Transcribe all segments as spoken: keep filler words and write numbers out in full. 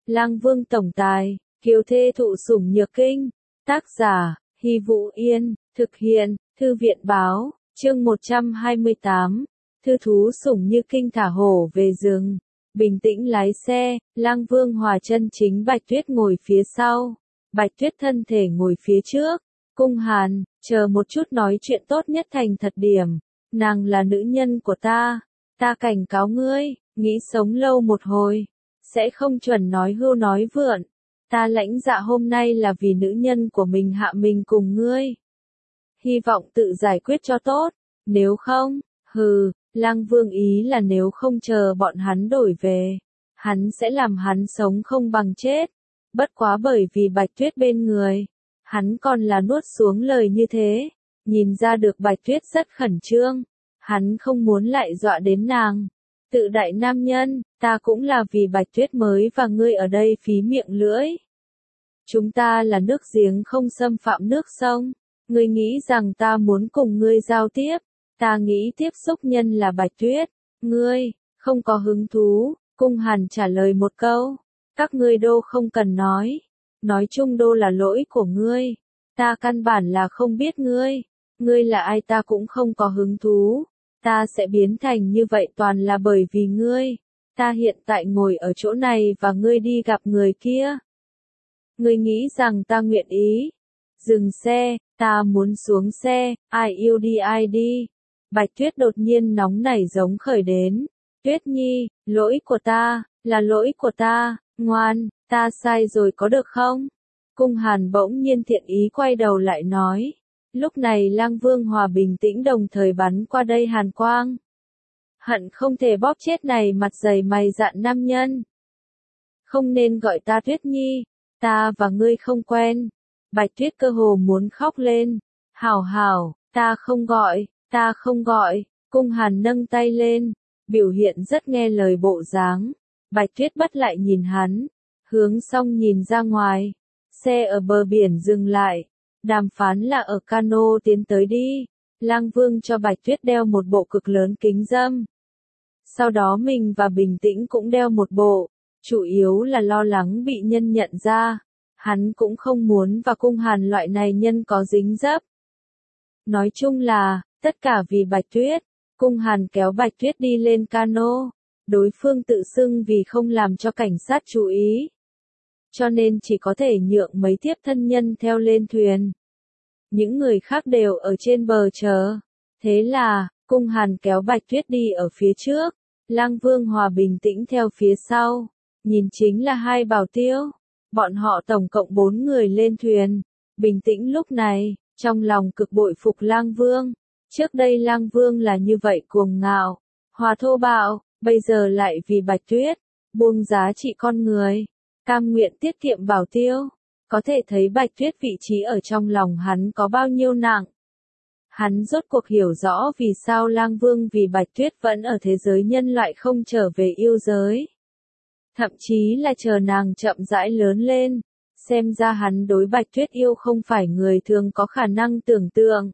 Lang Vương tổng tài, kiều thê thụ sủng nhược kinh. Tác giả, Hy Vũ Yên, thực hiện, Thư viện báo, chương một trăm hai mươi tám. Thư thú sủng như kinh thả hổ về rừng. Bình tĩnh lái xe, Lang Vương hòa chân chính Bạch Tuyết ngồi phía sau. Bạch Tuyết thân thể ngồi phía trước. Cung Hàn, chờ một chút nói chuyện tốt nhất thành thật điểm. Nàng là nữ nhân của ta. Ta cảnh cáo ngươi, nghĩ sống lâu một hồi. Sẽ không chuẩn nói hưu nói vượn. Ta lãnh dạ hôm nay là vì nữ nhân của mình hạ mình cùng ngươi. Hy vọng tự giải quyết cho tốt. Nếu không, hừ, Lang Vương ý là nếu không chờ bọn hắn đổi về. Hắn sẽ làm hắn sống không bằng chết. Bất quá bởi vì Bạch Tuyết bên người. Hắn còn là nuốt xuống lời như thế. Nhìn ra được Bạch Tuyết rất khẩn trương. Hắn không muốn lại dọa đến nàng. Tự đại nam nhân, ta cũng là vì Bạch Tuyết mới và ngươi ở đây phí miệng lưỡi. Chúng ta là nước giếng không xâm phạm nước sông. Ngươi nghĩ rằng ta muốn cùng ngươi giao tiếp. Ta nghĩ tiếp xúc nhân là Bạch Tuyết. Ngươi, không có hứng thú. Cung Hàn trả lời một câu. Các ngươi đô không cần nói. Nói chung đô là lỗi của ngươi. Ta căn bản là không biết ngươi. Ngươi là ai ta cũng không có hứng thú. Ta sẽ biến thành như vậy toàn là bởi vì ngươi. Ta hiện tại ngồi ở chỗ này và ngươi đi gặp người kia. Ngươi nghĩ rằng ta nguyện ý. Dừng xe, ta muốn xuống xe, ai yêu đi ai đi. Bạch Tuyết đột nhiên nóng nảy giống khởi đến. Tuyết Nhi, lỗi của ta, là lỗi của ta, ngoan, ta sai rồi có được không? Cung Hàn bỗng nhiên thiện ý quay đầu lại nói. Lúc này Lang Vương hòa bình tĩnh đồng thời bắn qua đây hàn quang. Hận không thể bóp chết này mặt dày mày dạn nam nhân. Không nên gọi ta Tuyết Nhi, ta và ngươi không quen. Bạch Tuyết cơ hồ muốn khóc lên. Hảo hảo, ta không gọi, ta không gọi. Cung Hàn nâng tay lên, biểu hiện rất nghe lời bộ dáng. Bạch Tuyết bắt lại nhìn hắn, hướng xong nhìn ra ngoài. Xe ở bờ biển dừng lại. Đàm phán là ở cano tiến tới đi. Lang Vương cho Bạch Tuyết đeo một bộ cực lớn kính râm. Sau đó mình và Bình Tĩnh cũng đeo một bộ. Chủ yếu là lo lắng bị nhân nhận ra. Hắn cũng không muốn và Cung Hàn loại này nhân có dính dấp. Nói chung là, tất cả vì Bạch Tuyết. Cung Hàn kéo Bạch Tuyết đi lên cano. Đối phương tự xưng vì không làm cho cảnh sát chú ý. Cho nên chỉ có thể nhượng mấy tiếp thân nhân theo lên thuyền. Những người khác đều ở trên bờ chờ. Thế là, Cung Hàn kéo Bạch Tuyết đi ở phía trước. Lang Vương hòa bình tĩnh theo phía sau. Nhìn chính là hai bảo tiêu. Bọn họ tổng cộng bốn người lên thuyền. Bình Tĩnh lúc này, trong lòng cực bội phục Lang Vương. Trước đây Lang Vương là như vậy cuồng ngạo, hòa thô bạo, bây giờ lại vì Bạch Tuyết, buông giá trị con người. Cam nguyện tiết kiệm bảo tiêu, có thể thấy Bạch Tuyết vị trí ở trong lòng hắn có bao nhiêu nặng. Hắn rốt cuộc hiểu rõ vì sao Lang Vương vì Bạch Tuyết vẫn ở thế giới nhân loại không trở về yêu giới. Thậm chí là chờ nàng chậm rãi lớn lên, xem ra hắn đối Bạch Tuyết yêu không phải người thường có khả năng tưởng tượng.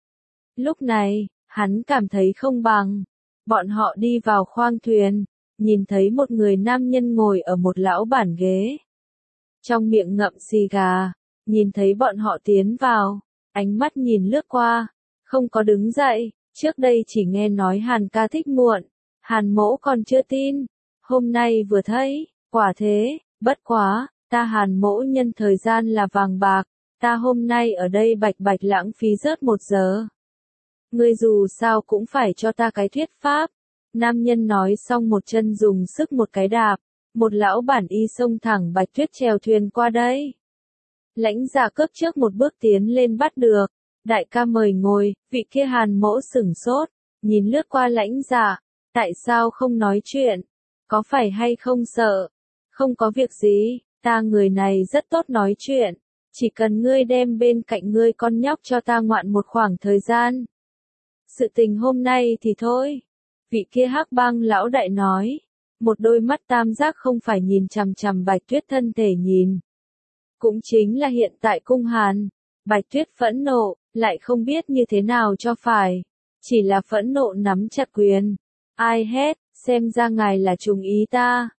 Lúc này, hắn cảm thấy không bằng. Bọn họ đi vào khoang thuyền. Nhìn thấy một người nam nhân ngồi ở một lão bản ghế. Trong miệng ngậm xì gà. Nhìn thấy bọn họ tiến vào. Ánh mắt nhìn lướt qua. Không có đứng dậy. Trước đây chỉ nghe nói Hàn ca thích muộn. Hàn mỗ còn chưa tin. Hôm nay vừa thấy. Quả thế. Bất quá. Ta Hàn mỗ nhân thời gian là vàng bạc. Ta hôm nay ở đây bạch bạch lãng phí rớt một giờ. Ngươi dù sao cũng phải cho ta cái thuyết pháp. Nam nhân nói xong một chân dùng sức một cái đạp. Một lão bản y xông thẳng Bạch Tuyết chèo thuyền qua đây. Lãnh dạ cướp trước một bước tiến lên bắt được. Đại ca mời ngồi, vị kia Hàn mỗ sửng sốt. Nhìn lướt qua lãnh dạ. Tại sao không nói chuyện? Có phải hay không sợ? Không có việc gì, ta người này rất tốt nói chuyện. Chỉ cần ngươi đem bên cạnh ngươi con nhóc cho ta ngoạn một khoảng thời gian. Sự tình hôm nay thì thôi. Vị kia hắc bang lão đại nói. Một đôi mắt tam giác không phải nhìn chằm chằm Bạch Tuyết thân thể nhìn. Cũng chính là hiện tại Cung Hàn. Bạch Tuyết phẫn nộ, lại không biết như thế nào cho phải. Chỉ là phẫn nộ nắm chặt quyền. Ai hét, xem ra ngài là trùng ý ta.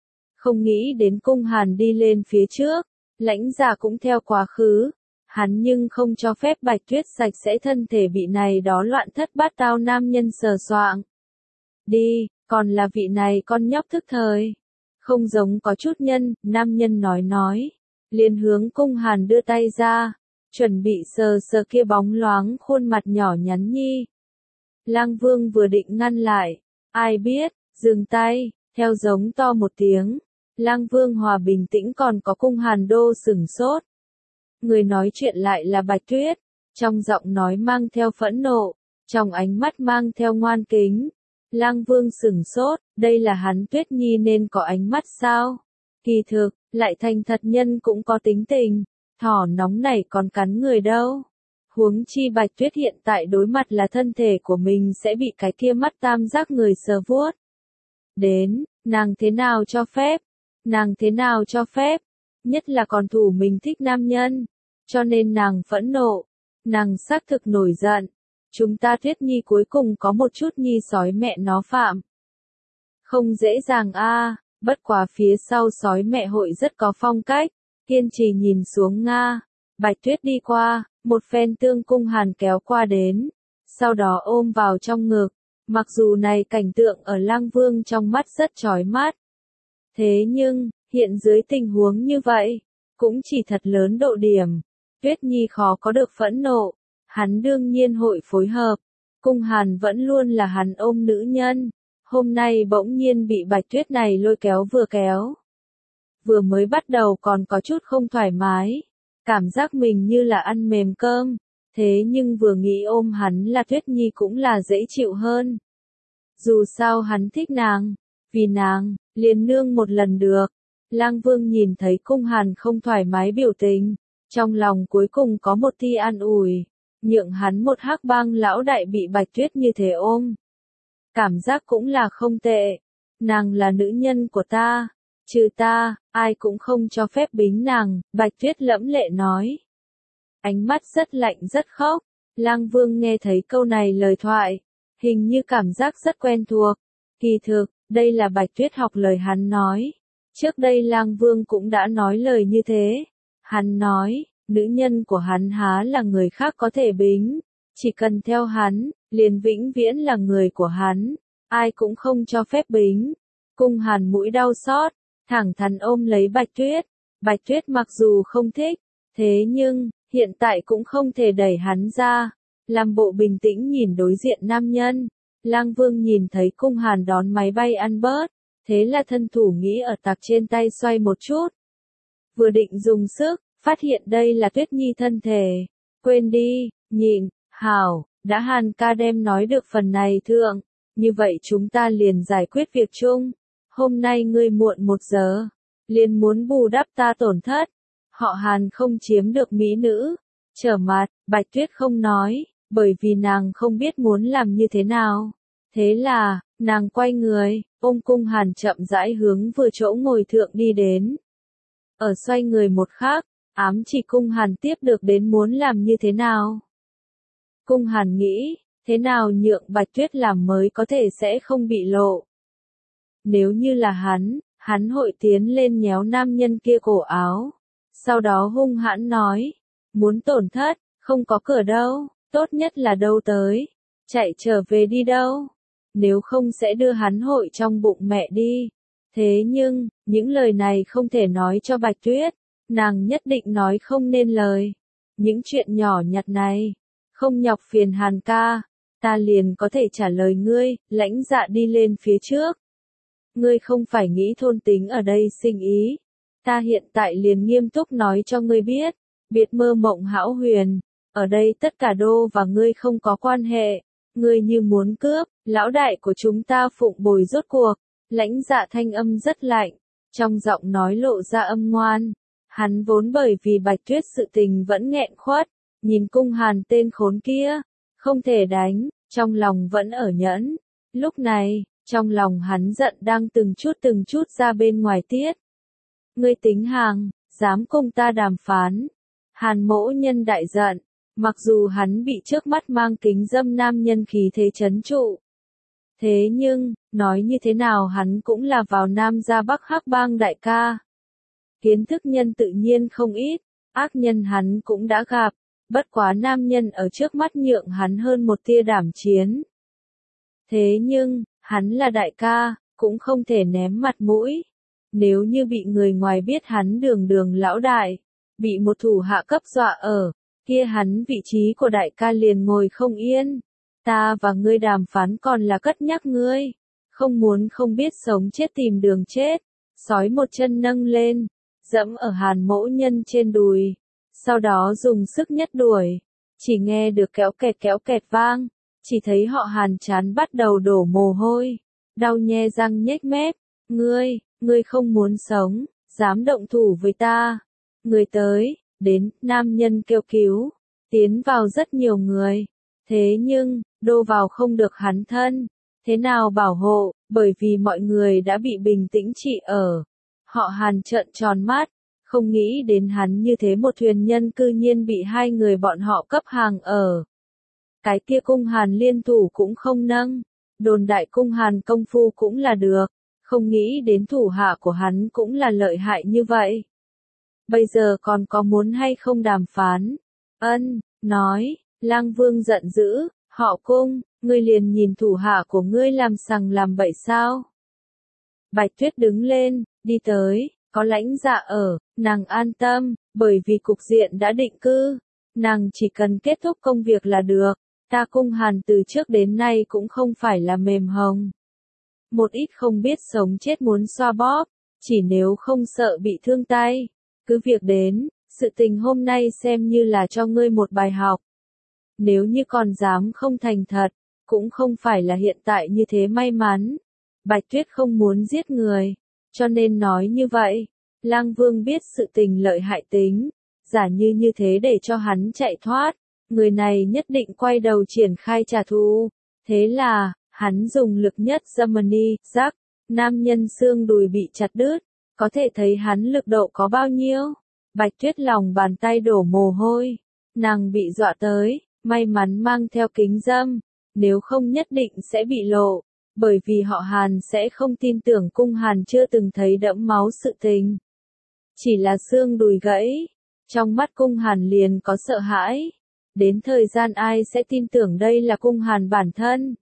Không nghĩ đến cung hàn đi lên phía trước, lãnh dạ cũng theo quá khứ. Hắn nhưng không cho phép Bạch Tuyết sạch sẽ thân thể bị này đó loạn thất bát tao nam nhân sờ soạng. Đi, còn là vị này con nhóc thức thời. Không giống có chút nhân, nam nhân nói nói. Liền hướng cung hàn đưa tay ra, chuẩn bị sờ sờ kia bóng loáng khuôn mặt nhỏ nhắn nhi. Lang Vương vừa định ngăn lại, ai biết, dừng tay, theo giống to một tiếng. Lang Vương hòa bình tĩnh còn có cung hàn đô sửng sốt. Người nói chuyện lại là Bạch Tuyết, trong giọng nói mang theo phẫn nộ, trong ánh mắt mang theo ngoan kính. Lang Vương sửng sốt, đây là hắn Tuyết Nhi nên có ánh mắt sao? Kỳ thực, lại thành thật nhân cũng có tính tình, thỏ nóng này còn cắn người đâu. Huống chi Bạch Tuyết hiện tại đối mặt là thân thể của mình sẽ bị cái kia mắt tam giác người sờ vuốt. Đến, nàng thế nào cho phép? Nàng thế nào cho phép? Nhất là còn thủ mình thích nam nhân. Cho nên nàng phẫn nộ. Nàng xác thực nổi giận. Chúng ta Tuyết Nhi cuối cùng có một chút nhi sói mẹ nó phạm. Không dễ dàng a, bất quá phía sau sói mẹ hội rất có phong cách. Kiên trì nhìn xuống Nga. Bạch Tuyết đi qua, một phen tương cung hàn kéo qua đến. Sau đó ôm vào trong ngực. Mặc dù này cảnh tượng ở Lang Vương trong mắt rất chói mắt. Thế nhưng, hiện dưới tình huống như vậy, cũng chỉ thật lớn độ điểm. Tuyết Nhi khó có được phẫn nộ. Hắn đương nhiên hội phối hợp. Cung hàn vẫn luôn là hắn ôm nữ nhân. Hôm nay bỗng nhiên bị Bạch Tuyết này lôi kéo vừa kéo. Vừa mới bắt đầu còn có chút không thoải mái. Cảm giác mình như là ăn mềm cơm. Thế nhưng vừa nghĩ ôm hắn là Tuyết Nhi cũng là dễ chịu hơn. Dù sao hắn thích nàng. Vì nàng, liền nương một lần được. Lang Vương nhìn thấy cung hàn không thoải mái biểu tình. Trong lòng cuối cùng có một tia an ủi. Nhượng hắn một hắc bang lão đại bị Bạch Tuyết như thế ôm. Cảm giác cũng là không tệ. Nàng là nữ nhân của ta. Trừ ta, ai cũng không cho phép bính nàng, Bạch Tuyết lẫm lệ nói. Ánh mắt rất lạnh rất khóc. Lang Vương nghe thấy câu này lời thoại. Hình như cảm giác rất quen thuộc. Kỳ thực, đây là Bạch Tuyết học lời hắn nói. Trước đây Lang Vương cũng đã nói lời như thế. Hắn nói, nữ nhân của hắn há là người khác có thể bính. Chỉ cần theo hắn, liền vĩnh viễn là người của hắn. Ai cũng không cho phép bính. Cung hàn mũi đau xót, thẳng thắn ôm lấy Bạch Tuyết. Bạch Tuyết mặc dù không thích, thế nhưng, hiện tại cũng không thể đẩy hắn ra. Làm bộ bình tĩnh nhìn đối diện nam nhân. Lang Vương nhìn thấy cung hàn đón máy bay ăn bớt. Thế là thân thủ nghĩ ở tạc trên tay xoay một chút. Vừa định dùng sức, phát hiện đây là Tuyết Nhi thân thể. Quên đi, nhịn, hảo, đã Hàn ca đem nói được phần này thượng. Như vậy chúng ta liền giải quyết việc chung. Hôm nay ngươi muộn một giờ. Liền muốn bù đắp ta tổn thất. Họ Hàn không chiếm được mỹ nữ. Trở mặt, Bạch Tuyết không nói. Bởi vì nàng không biết muốn làm như thế nào. Thế là, nàng quay người, ôm cung hàn chậm rãi hướng vừa chỗ ngồi thượng đi đến. Ở xoay người một khắc, ám chỉ cung hàn tiếp được đến muốn làm như thế nào. Cung hàn nghĩ, thế nào nhượng Bạch Tuyết làm mới có thể sẽ không bị lộ. Nếu như là hắn, hắn hội tiến lên nhéo nam nhân kia cổ áo. Sau đó hung hãn nói, muốn tổn thất, không có cửa đâu, tốt nhất là đâu tới, chạy trở về đi đâu. Nếu không sẽ đưa hắn hội trong bụng mẹ đi. Thế nhưng, những lời này không thể nói cho Bạch Tuyết. Nàng nhất định nói không nên lời. Những chuyện nhỏ nhặt này, không nhọc phiền Hàn ca. Ta liền có thể trả lời ngươi, lãnh dạ đi lên phía trước. Ngươi không phải nghĩ thôn tính ở đây sinh ý. Ta hiện tại liền nghiêm túc nói cho ngươi biết. Biệt mơ mộng hão huyền. Ở đây tất cả đô và ngươi không có quan hệ. Ngươi như muốn cướp, lão đại của chúng ta phụng bồi rốt cuộc. Lãnh dạ thanh âm rất lạnh. Trong giọng nói lộ ra âm ngoan. Hắn vốn bởi vì Bạch Tuyết sự tình vẫn nghẹn khuất. Nhìn cung hàn tên khốn kia. Không thể đánh, trong lòng vẫn ở nhẫn. Lúc này, trong lòng hắn giận đang từng chút từng chút ra bên ngoài tiết. Ngươi tính hàng, dám cùng ta đàm phán. Hàn mỗ nhân đại giận. Mặc dù hắn bị trước mắt mang kính dâm nam nhân khí thế chấn trụ. Thế nhưng, nói như thế nào hắn cũng là vào Nam gia Bắc Hắc bang đại ca. Kiến thức nhân tự nhiên không ít, ác nhân hắn cũng đã gặp, bất quá nam nhân ở trước mắt nhượng hắn hơn một tia đảm chiến. Thế nhưng, hắn là đại ca, cũng không thể ném mặt mũi. Nếu như bị người ngoài biết hắn đường đường lão đại, bị một thủ hạ cấp dọa ở, kia hắn vị trí của đại ca liền ngồi không yên. Ta và ngươi đàm phán còn là cất nhắc ngươi, không muốn không biết sống chết tìm đường chết. Sói một chân nâng lên, dẫm ở Hàn Mỗ Nhân trên đùi, sau đó dùng sức nhất đuổi, chỉ nghe được kéo kẹt kéo kẹt vang, chỉ thấy họ Hàn chán bắt đầu đổ mồ hôi, đau nhe răng nhếch mép, ngươi, ngươi không muốn sống, dám động thủ với ta, người tới, đến, nam nhân kêu cứu, tiến vào rất nhiều người, thế nhưng, đô vào không được hắn thân, thế nào bảo hộ, bởi vì mọi người đã bị bình tĩnh trị ở. Họ Hàn trợn tròn mắt, không nghĩ đến hắn như thế một thuyền nhân cư nhiên bị hai người bọn họ cấp hàng ở. Cái kia cung Hàn liên thủ cũng không nâng, đồn đại cung Hàn công phu cũng là được, không nghĩ đến thủ hạ của hắn cũng là lợi hại như vậy. Bây giờ còn có muốn hay không đàm phán? Ân, nói, Lang Vương giận dữ, họ cung, ngươi liền nhìn thủ hạ của ngươi làm sằng làm bậy sao? Bạch Tuyết đứng lên, đi tới, có lãnh dạ ở, nàng an tâm, bởi vì cục diện đã định cư, nàng chỉ cần kết thúc công việc là được, ta cung Hàn từ trước đến nay cũng không phải là mềm hồng. Một ít không biết sống chết muốn xoa bóp, chỉ nếu không sợ bị thương tay, cứ việc đến, sự tình hôm nay xem như là cho ngươi một bài học. Nếu như còn dám không thành thật, cũng không phải là hiện tại như thế may mắn. Bạch Tuyết không muốn giết người, cho nên nói như vậy. Lang Vương biết sự tình lợi hại tính, giả như như thế để cho hắn chạy thoát, người này nhất định quay đầu triển khai trả thù. Thế là, hắn dùng lực nhất Germany, rắc, nam nhân xương đùi bị chặt đứt, có thể thấy hắn lực độ có bao nhiêu. Bạch Tuyết lòng bàn tay đổ mồ hôi, nàng bị dọa tới, may mắn mang theo kính râm, nếu không nhất định sẽ bị lộ. Bởi vì họ Hàn sẽ không tin tưởng cung Hàn chưa từng thấy đẫm máu sự tình. Chỉ là xương đùi gãy, trong mắt cung Hàn liền có sợ hãi. Đến thời gian ai sẽ tin tưởng đây là cung Hàn bản thân.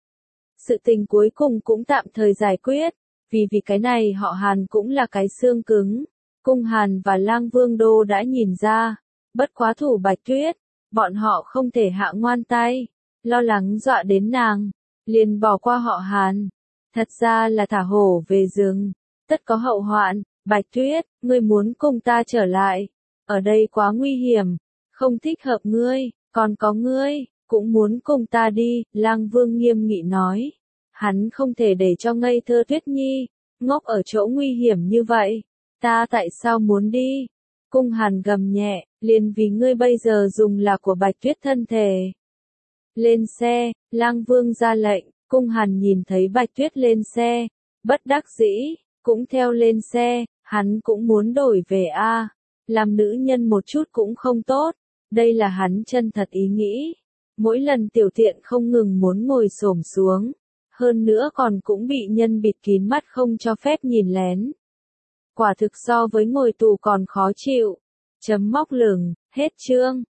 Sự tình cuối cùng cũng tạm thời giải quyết, vì vì cái này họ Hàn cũng là cái xương cứng. Cung Hàn và Lang Vương Đô đã nhìn ra, bất quá thủ Bạch Tuyết, bọn họ không thể hạ ngoan tay, lo lắng dọa đến nàng. Liền bỏ qua họ Hàn, thật ra là thả hổ về rừng, tất có hậu hoạn. Bạch Tuyết, ngươi muốn cùng ta trở lại, ở đây quá nguy hiểm, không thích hợp ngươi, còn có ngươi, cũng muốn cùng ta đi, Lang Vương nghiêm nghị nói, hắn không thể để cho ngây thơ Tuyết Nhi, ngốc ở chỗ nguy hiểm như vậy, ta tại sao muốn đi? Cung Hàn gầm nhẹ, liền vì ngươi bây giờ dùng là của Bạch Tuyết thân thể. Lên xe, Lang Vương ra lệnh, cung Hàn nhìn thấy Bạch Tuyết lên xe, bất đắc dĩ, cũng theo lên xe, hắn cũng muốn đổi về a, làm nữ nhân một chút cũng không tốt, đây là hắn chân thật ý nghĩ. Mỗi lần tiểu tiện không ngừng muốn ngồi xổm xuống, hơn nữa còn cũng bị nhân bịt kín mắt không cho phép nhìn lén. Quả thực so với ngồi tù còn khó chịu. Chấm móc lửng, hết chương.